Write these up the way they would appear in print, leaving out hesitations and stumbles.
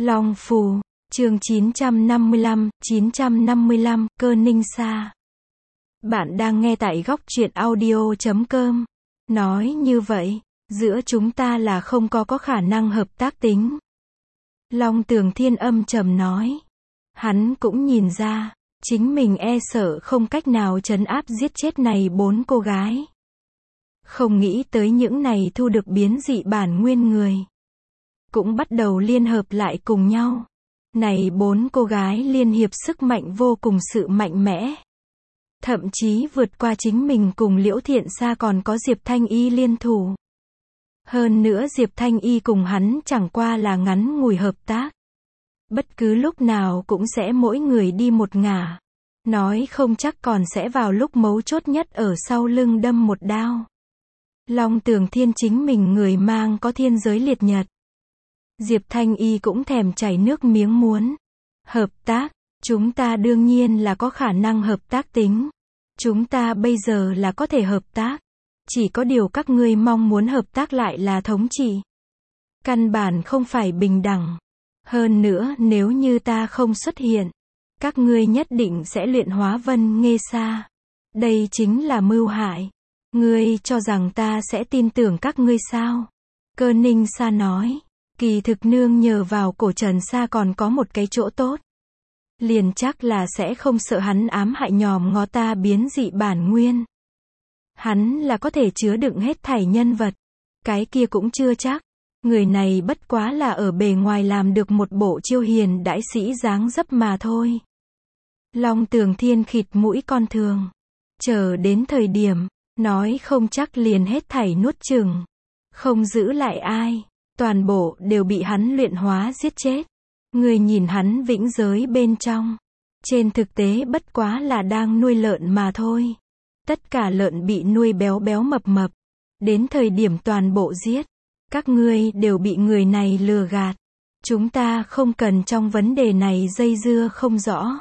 Long Phù, chương 955, Cơ Ninh Sa. Bạn đang nghe tại góc truyện audio.com. Nói như vậy, giữa chúng ta là không có khả năng hợp tác tính. Long Tường Thiên âm trầm nói. Hắn cũng nhìn ra, chính mình e sợ không cách nào trấn áp giết chết này 4 cô gái. Không nghĩ tới những này thu được biến dị bản nguyên người. Cũng bắt đầu liên hợp lại cùng nhau. Này 4 cô gái liên hiệp sức mạnh vô cùng sự mạnh mẽ. Thậm chí vượt qua chính mình cùng Liễu Thiện Sa còn có Diệp Thanh Y liên thủ. Hơn nữa Diệp Thanh Y cùng hắn chẳng qua là ngắn ngủi hợp tác. Bất cứ lúc nào cũng sẽ mỗi người đi một ngả. Nói không chắc còn sẽ vào lúc mấu chốt nhất ở sau lưng đâm một đao. Long Tường Thiên chính mình người mang có thiên giới liệt nhật. Diệp Thanh Y cũng thèm chảy nước miếng muốn. Hợp tác, chúng ta đương nhiên là có khả năng hợp tác tính. Chúng ta bây giờ là có thể hợp tác. Chỉ có điều các ngươi mong muốn hợp tác lại là thống trị. Căn bản không phải bình đẳng. Hơn nữa nếu như ta không xuất hiện, các ngươi nhất định sẽ luyện hóa Vân Nghê Sa. Đây chính là mưu hại. Ngươi cho rằng ta sẽ tin tưởng các ngươi sao? Cơ Ninh Sa nói. Kỳ thực nương nhờ vào cổ Trần Sa còn có một cái chỗ tốt. Liền chắc là sẽ không sợ hắn ám hại nhòm ngó ta biến dị bản nguyên. Hắn là có thể chứa đựng hết thảy nhân vật. Cái kia cũng chưa chắc. Người này bất quá là ở bề ngoài làm được một bộ chiêu hiền đãi sĩ dáng dấp mà thôi. Long Tường Thiên khịt mũi con thường. Chờ đến thời điểm, nói không chắc liền hết thảy nuốt chửng. Không giữ lại ai. Toàn bộ đều bị hắn luyện hóa giết chết. Người nhìn hắn vĩnh giới bên trong. Trên thực tế bất quá là đang nuôi lợn mà thôi. Tất cả lợn bị nuôi béo béo mập mập. Đến thời điểm toàn bộ giết. Các ngươi đều bị người này lừa gạt. Chúng ta không cần trong vấn đề này dây dưa không rõ.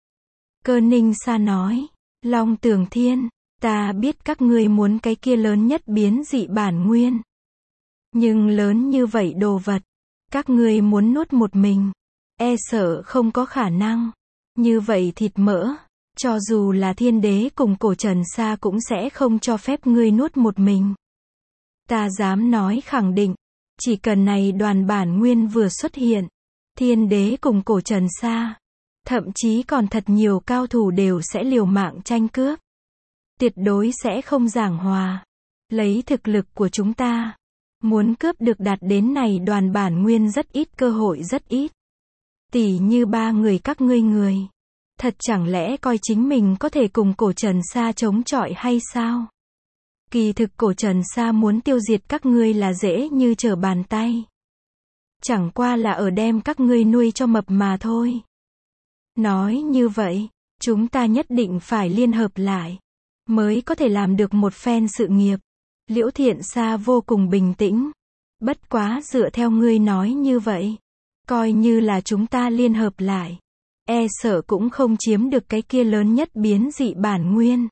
Cơ Ninh Sa nói. Long Tường Thiên, ta biết các ngươi muốn cái kia lớn nhất biến dị bản nguyên. Nhưng lớn như vậy đồ vật, các ngươi muốn nuốt một mình, e sợ không có khả năng. Như vậy thịt mỡ, cho dù là thiên đế cùng cổ Trần Sa cũng sẽ không cho phép ngươi nuốt một mình. Ta dám nói khẳng định, chỉ cần này đoàn bản nguyên vừa xuất hiện, thiên đế cùng cổ Trần Sa, thậm chí còn thật nhiều cao thủ đều sẽ liều mạng tranh cướp. Tuyệt đối sẽ không giảng hòa. Lấy thực lực của chúng ta, muốn cướp được đạt đến này đoàn bản nguyên rất ít, cơ hội rất ít. Tỉ như 3 người các ngươi người. Thật chẳng lẽ coi chính mình có thể cùng cổ Trần Sa chống chọi hay sao? Kỳ thực cổ Trần Sa muốn tiêu diệt các ngươi là dễ như trở bàn tay. Chẳng qua là ở đem các ngươi nuôi cho mập mà thôi. Nói như vậy, chúng ta nhất định phải liên hợp lại, mới có thể làm được một phen sự nghiệp. Liễu Thiện Sa vô cùng bình tĩnh. Bất quá dựa theo ngươi nói như vậy, coi như là chúng ta liên hợp lại, e sợ cũng không chiếm được cái kia lớn nhất biến dị bản nguyên.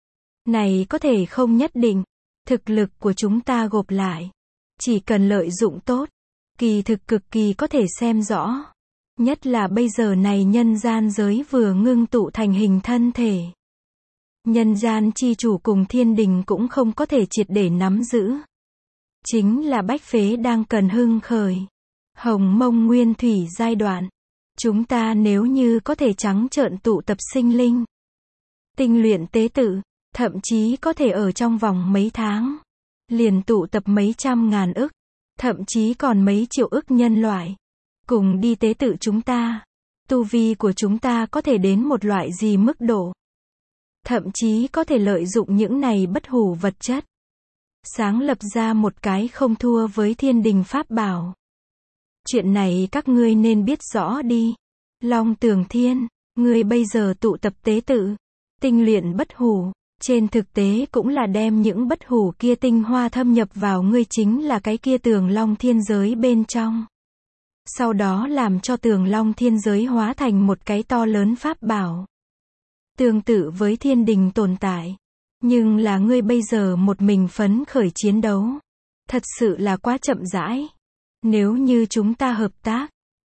Này có thể không nhất định. Thực lực của chúng ta gộp lại, chỉ cần lợi dụng tốt, kỳ thực cực kỳ có thể xem rõ. Nhất là bây giờ này nhân gian giới vừa ngưng tụ thành hình thân thể. Nhân gian chi chủ cùng thiên đình cũng không có thể triệt để nắm giữ. Chính là bách phế đang cần hưng khởi. Hồng Mông Nguyên Thủy giai đoạn. Chúng ta nếu như có thể trắng trợn tụ tập sinh linh, tinh luyện tế tự, thậm chí có thể ở trong vòng mấy tháng, liền tụ tập mấy trăm ngàn ức, thậm chí còn mấy triệu ức nhân loại, cùng đi tế tự chúng ta. Tu vi của chúng ta có thể đến một loại gì mức độ? Thậm chí có thể lợi dụng những này bất hủ vật chất, sáng lập ra một cái không thua với thiên đình pháp bảo. Chuyện này các ngươi nên biết rõ đi. Long Tường Thiên, ngươi bây giờ tụ tập tế tự, tinh luyện bất hủ, trên thực tế cũng là đem những bất hủ kia tinh hoa thâm nhập vào ngươi chính là cái kia Tường Long thiên giới bên trong. Sau đó làm cho Tường Long thiên giới hóa thành một cái to lớn pháp bảo. Tương tự với thiên đình tồn tại. Nhưng là ngươi bây giờ một mình phấn khởi chiến đấu. Thật sự là quá chậm rãi. Nếu như chúng ta hợp tác,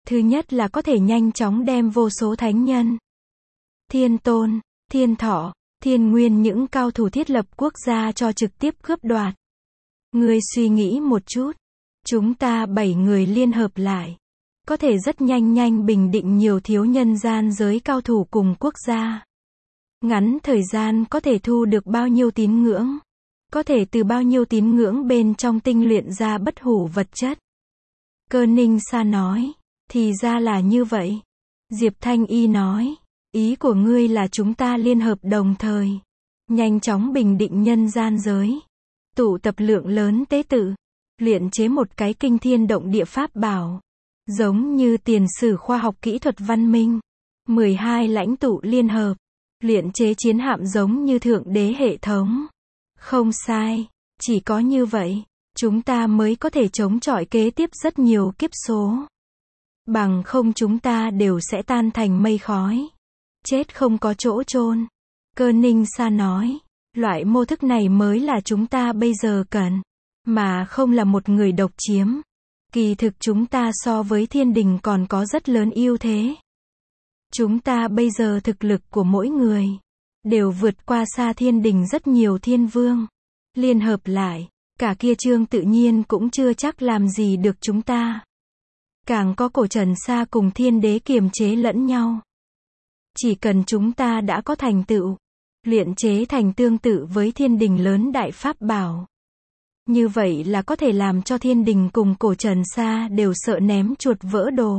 Thứ nhất là có thể nhanh chóng đem vô số thánh nhân, Thiên Tôn, Thiên Thọ, Thiên Nguyên, những cao thủ thiết lập quốc gia cho trực tiếp cướp đoạt. Ngươi suy nghĩ một chút, chúng ta 7 người liên hợp lại, có thể rất nhanh bình định nhiều thiếu nhân gian giới cao thủ cùng quốc gia. Ngắn thời gian có thể thu được bao nhiêu tín ngưỡng, có thể từ bao nhiêu tín ngưỡng bên trong tinh luyện ra bất hủ vật chất. Cơ Ninh Sa nói, thì ra là như vậy. Diệp Thanh Y nói, ý của ngươi là chúng ta liên hợp đồng thời, nhanh chóng bình định nhân gian giới, tụ tập lượng lớn tế tự, luyện chế một cái kinh thiên động địa pháp bảo, giống như tiền sử khoa học kỹ thuật văn minh. 12 lãnh tụ liên hợp, luyện chế chiến hạm giống như thượng đế hệ thống. Không sai, chỉ có như vậy, chúng ta mới có thể chống chọi kế tiếp rất nhiều kiếp số. Bằng không chúng ta đều sẽ tan thành mây khói. Chết không có chỗ chôn. Cơ Ninh Sa nói, loại mô thức này mới là chúng ta bây giờ cần, mà không là một người độc chiếm. Kỳ thực chúng ta so với thiên đình còn có rất lớn ưu thế. Chúng ta bây giờ thực lực của mỗi người đều vượt qua xa thiên đình rất nhiều thiên vương. Liên hợp lại, cả kia Trương Tự Nhiên cũng chưa chắc làm gì được chúng ta. Càng có Cổ Trần Sa cùng thiên đế kiềm chế lẫn nhau. Chỉ cần chúng ta đã có thành tựu, luyện chế thành tương tự với thiên đình lớn đại pháp bảo, như vậy là có thể làm cho thiên đình cùng Cổ Trần Sa đều sợ ném chuột vỡ đồ.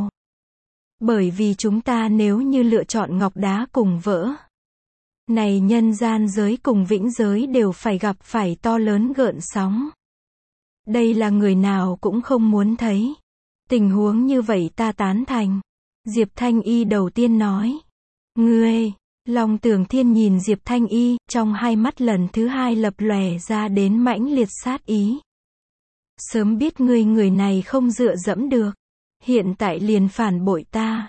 Bởi vì chúng ta nếu như lựa chọn ngọc đá cùng vỡ, này nhân gian giới cùng vĩnh giới đều phải gặp phải to lớn gợn sóng. Đây là người nào cũng không muốn thấy. Tình huống như vậy ta tán thành. Diệp Thanh Y đầu tiên nói. Ngươi, Long Tường Thiên nhìn Diệp Thanh Y, trong hai mắt lần thứ hai lập lòe ra đến mãnh liệt sát ý. Sớm biết ngươi người này không dựa dẫm được, hiện tại liền phản bội ta.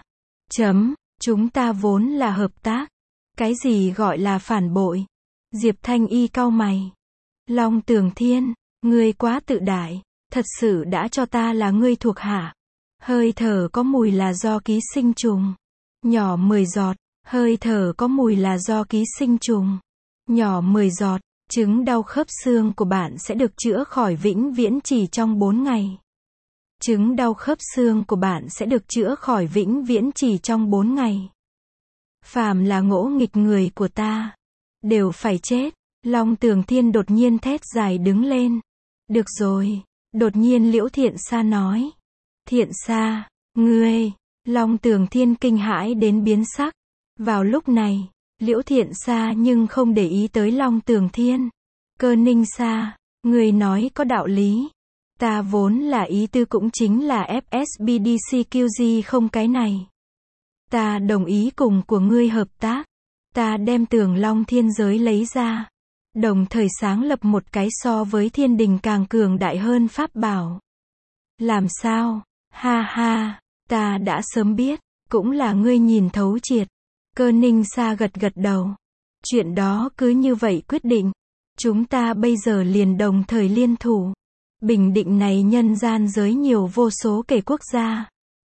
Chúng ta vốn là hợp tác. Cái gì gọi là phản bội? Diệp Thanh Y cau mày. Long Tường Thiên, ngươi quá tự đại, thật sự đã cho ta là ngươi thuộc hạ. Hơi thở có mùi là do ký sinh trùng. Nhỏ 10 giọt, hơi thở có mùi là do ký sinh trùng. Nhỏ 10 giọt, chứng đau khớp xương của bạn sẽ được chữa khỏi vĩnh viễn chỉ trong 4 ngày. Chứng đau khớp xương của bạn sẽ được chữa khỏi vĩnh viễn chỉ trong 4 ngày. Phàm là ngỗ nghịch người của ta, đều phải chết. Long Tường Thiên đột nhiên thét dài đứng lên. Được rồi, đột nhiên Liễu Thiện Sa nói. Thiện Sa, ngươi, Long Tường Thiên kinh hãi đến biến sắc. Vào lúc này, Liễu Thiện Sa nhưng không để ý tới Long Tường Thiên. Cơ Ninh Sa, ngươi nói có đạo lý. Ta vốn là ý tư cũng chính là FSBDCQG không cái này. Ta đồng ý cùng của ngươi hợp tác. Ta đem Tường Long Thiên Giới lấy ra, đồng thời sáng lập một cái so với thiên đình càng cường đại hơn pháp bảo. Làm sao? Ha ha, ta đã sớm biết, cũng là ngươi nhìn thấu triệt. Cơ Ninh Sa gật gật đầu. Chuyện đó cứ như vậy quyết định. Chúng ta bây giờ liền đồng thời liên thủ. Bình định này nhân gian giới nhiều vô số kể quốc gia.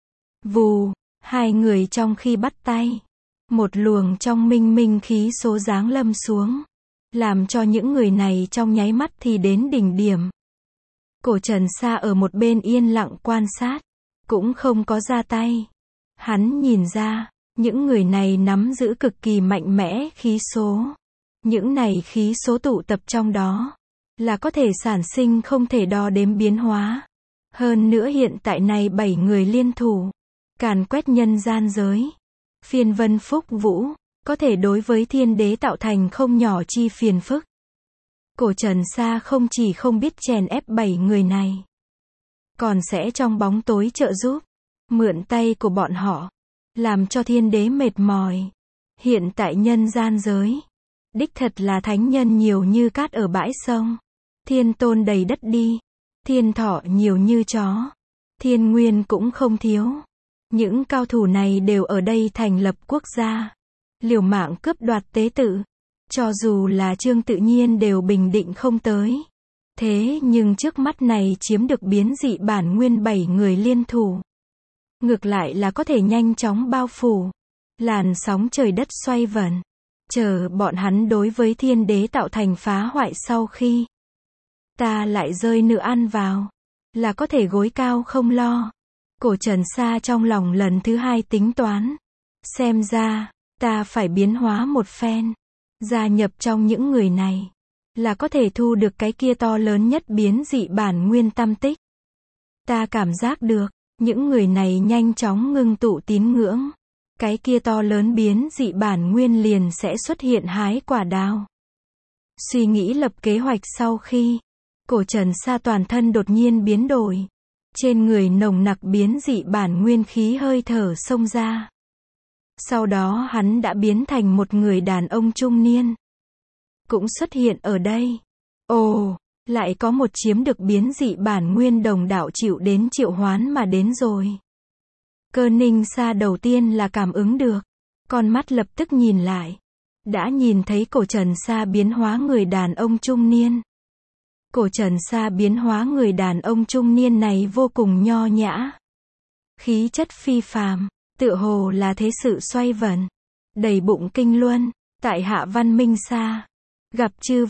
Vù, hai người trong khi bắt tay, một luồng trong minh khí số giáng lâm xuống, làm cho những người này trong nháy mắt thì đến đỉnh điểm. Cổ Trần Sa ở một bên yên lặng quan sát, cũng không có ra tay. Hắn nhìn ra, những người này nắm giữ cực kỳ mạnh mẽ khí số. Những này khí số tụ tập trong đó, là có thể sản sinh không thể đo đếm biến hóa. Hơn nữa hiện tại này 7 người liên thủ, càn quét nhân gian giới. Phiên vân phúc vũ, có thể đối với thiên đế tạo thành không nhỏ chi phiền phức. Cổ Trần Sa không chỉ không biết chèn ép 7 người này, còn sẽ trong bóng tối trợ giúp, mượn tay của bọn họ, làm cho thiên đế mệt mỏi. Hiện tại nhân gian giới, đích thật là thánh nhân nhiều như cát ở bãi sông. Thiên Tôn đầy đất đi. Thiên Thọ nhiều như chó. Thiên Nguyên cũng không thiếu. Những cao thủ này đều ở đây thành lập quốc gia, liều mạng cướp đoạt tế tự. Cho dù là Trương Tự Nhiên đều bình định không tới. Thế nhưng trước mắt này chiếm được biến dị bản nguyên 7 người liên thủ. ngược lại là có thể nhanh chóng bao phủ. Làn sóng trời đất xoay vần. Chờ bọn hắn đối với thiên đế tạo thành phá hoại sau khi ta lại rơi nữa ăn vào, là có thể gối cao không lo. Cổ Trần Sa trong lòng lần thứ hai tính toán. Xem ra, ta phải biến hóa một phen. Gia nhập trong những người này, là có thể thu được cái kia to lớn nhất biến dị bản nguyên tâm tích. Ta cảm giác được, những người này nhanh chóng ngưng tụ tín ngưỡng. Cái kia to lớn biến dị bản nguyên liền sẽ xuất hiện hái quả đào. Suy nghĩ lập kế hoạch sau khi, Cổ Trần Sa toàn thân đột nhiên biến đổi. Trên người nồng nặc biến dị bản nguyên khí hơi thở xông ra. Sau đó hắn đã biến thành một người đàn ông trung niên. Cũng xuất hiện ở đây. Ồ, lại có một chiếm được biến dị bản nguyên đồng đạo chịu đến triệu hoán mà đến rồi. Cơ Ninh Sa đầu tiên là cảm ứng được. Con mắt lập tức nhìn lại. Đã nhìn thấy Cổ Trần Sa biến hóa người đàn ông trung niên. Cổ Trần Sa biến hóa người đàn ông trung niên này vô cùng nho nhã. Khí chất phi phàm, tựa hồ là thế sự xoay vần. Đầy bụng kinh luân, tại hạ Văn Minh Sa. Gặp chư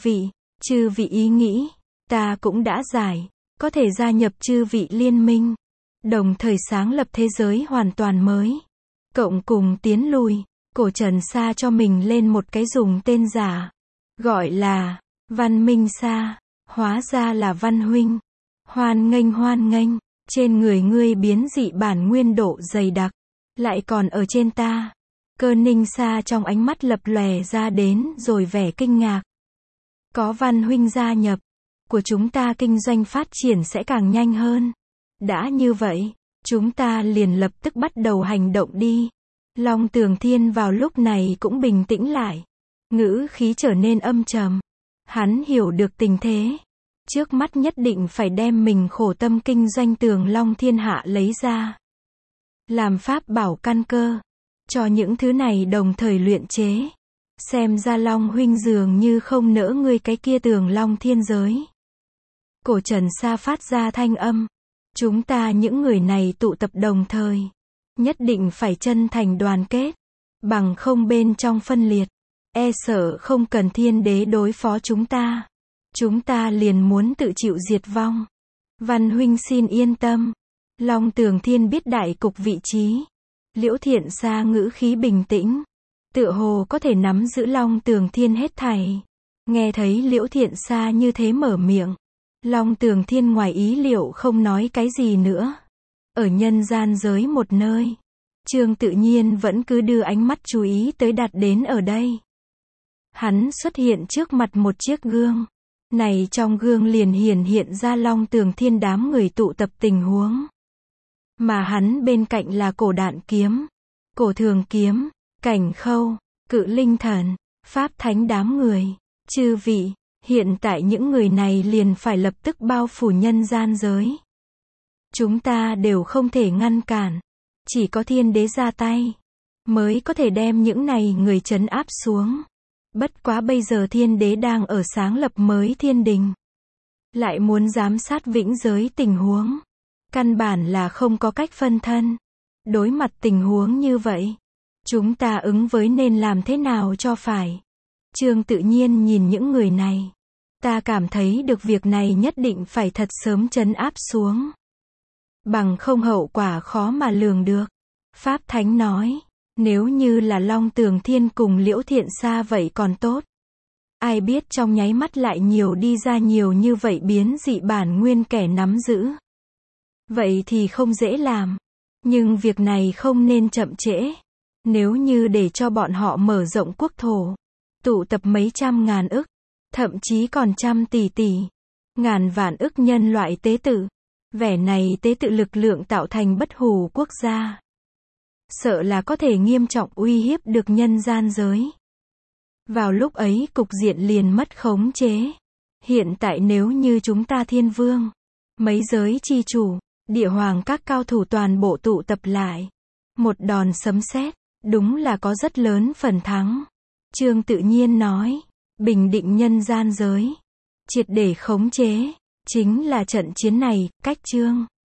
vị ý nghĩ, ta cũng đã giải, có thể gia nhập chư vị liên minh. Đồng thời sáng lập thế giới hoàn toàn mới. Cộng cùng tiến lùi, Cổ Trần Sa cho mình lên một cái dùng tên giả. Gọi là Văn Minh Sa. Hóa ra là Văn huynh. Hoan nghênh, trên người ngươi biến dị bản nguyên độ dày đặc, lại còn ở trên ta. Cơ Ninh Sa trong ánh mắt lập lòe ra đến rồi vẻ kinh ngạc. Có Văn huynh gia nhập, của chúng ta kinh doanh phát triển sẽ càng nhanh hơn. Đã như vậy, chúng ta liền lập tức bắt đầu hành động đi. Long Tường Thiên vào lúc này cũng bình tĩnh lại. Ngữ khí trở nên âm trầm. Hắn hiểu được tình thế. Trước mắt nhất định phải đem mình khổ tâm kinh doanh Tường Long Thiên Hạ lấy ra. Làm pháp bảo căn cơ. Cho những thứ này đồng thời luyện chế. Xem ra Long huynh dường như không nỡ ngươi cái kia Tường Long thiên giới. Cổ Trần Sa phát ra thanh âm. Chúng ta những người này tụ tập đồng thời. Nhất định phải chân thành đoàn kết. Bằng không bên trong phân liệt. E sợ không cần thiên đế đối phó chúng ta. Chúng ta liền muốn tự chịu diệt vong. Văn huynh xin yên tâm. Long Tường Thiên biết đại cục vị trí. Liễu Thiện Sa ngữ khí bình tĩnh. Tựa hồ có thể nắm giữ Long Tường Thiên hết thảy. Nghe thấy Liễu Thiện Sa như thế mở miệng. Long Tường Thiên ngoài ý liệu không nói cái gì nữa. Ở nhân gian giới một nơi. Trương Tự Nhiên vẫn cứ đưa ánh mắt chú ý tới đặt đến ở đây. Hắn xuất hiện trước mặt một chiếc gương. Này trong gương liền hiện ra Long Tường Thiên đám người tụ tập tình huống. Mà hắn bên cạnh là Cổ Đạn Kiếm, Cổ Thường Kiếm, Cảnh Khâu, Cự Linh Thần, Pháp Thánh đám người. Chư vị, hiện tại những người này liền phải lập tức bao phủ nhân gian giới. Chúng ta đều không thể ngăn cản. Chỉ có thiên đế ra tay, mới có thể đem những này người trấn áp xuống. Bất quá bây giờ thiên đế đang ở sáng lập mới thiên đình. Lại muốn giám sát vĩnh giới tình huống. Căn bản là không có cách phân thân. Đối mặt tình huống như vậy, chúng ta ứng với nên làm thế nào cho phải. Trương Tự Nhiên nhìn những người này. Ta cảm thấy được việc này nhất định phải thật sớm trấn áp xuống. Bằng không hậu quả khó mà lường được. Pháp Thánh nói. Nếu như là Long Tường Thiên cùng Liễu Thiện Sa vậy còn tốt. Ai biết trong nháy mắt lại nhiều đi ra nhiều như vậy biến dị bản nguyên kẻ nắm giữ. Vậy thì không dễ làm. Nhưng việc này không nên chậm trễ. Nếu như để cho bọn họ mở rộng quốc thổ, tụ tập mấy trăm ngàn ức, thậm chí còn trăm tỷ, ngàn vạn ức nhân loại tế tự. Vẻ này tế tự lực lượng tạo thành bất hủ quốc gia. Sợ là có thể nghiêm trọng uy hiếp được nhân gian giới. Vào lúc ấy cục diện liền mất khống chế. Hiện tại nếu như chúng ta Thiên Vương, mấy giới chi chủ, địa hoàng các cao thủ toàn bộ tụ tập lại. Một đòn sấm sét, đúng là có rất lớn phần thắng. Trương Tự Nhiên nói, bình định nhân gian giới, triệt để khống chế, chính là trận chiến này, cách Trương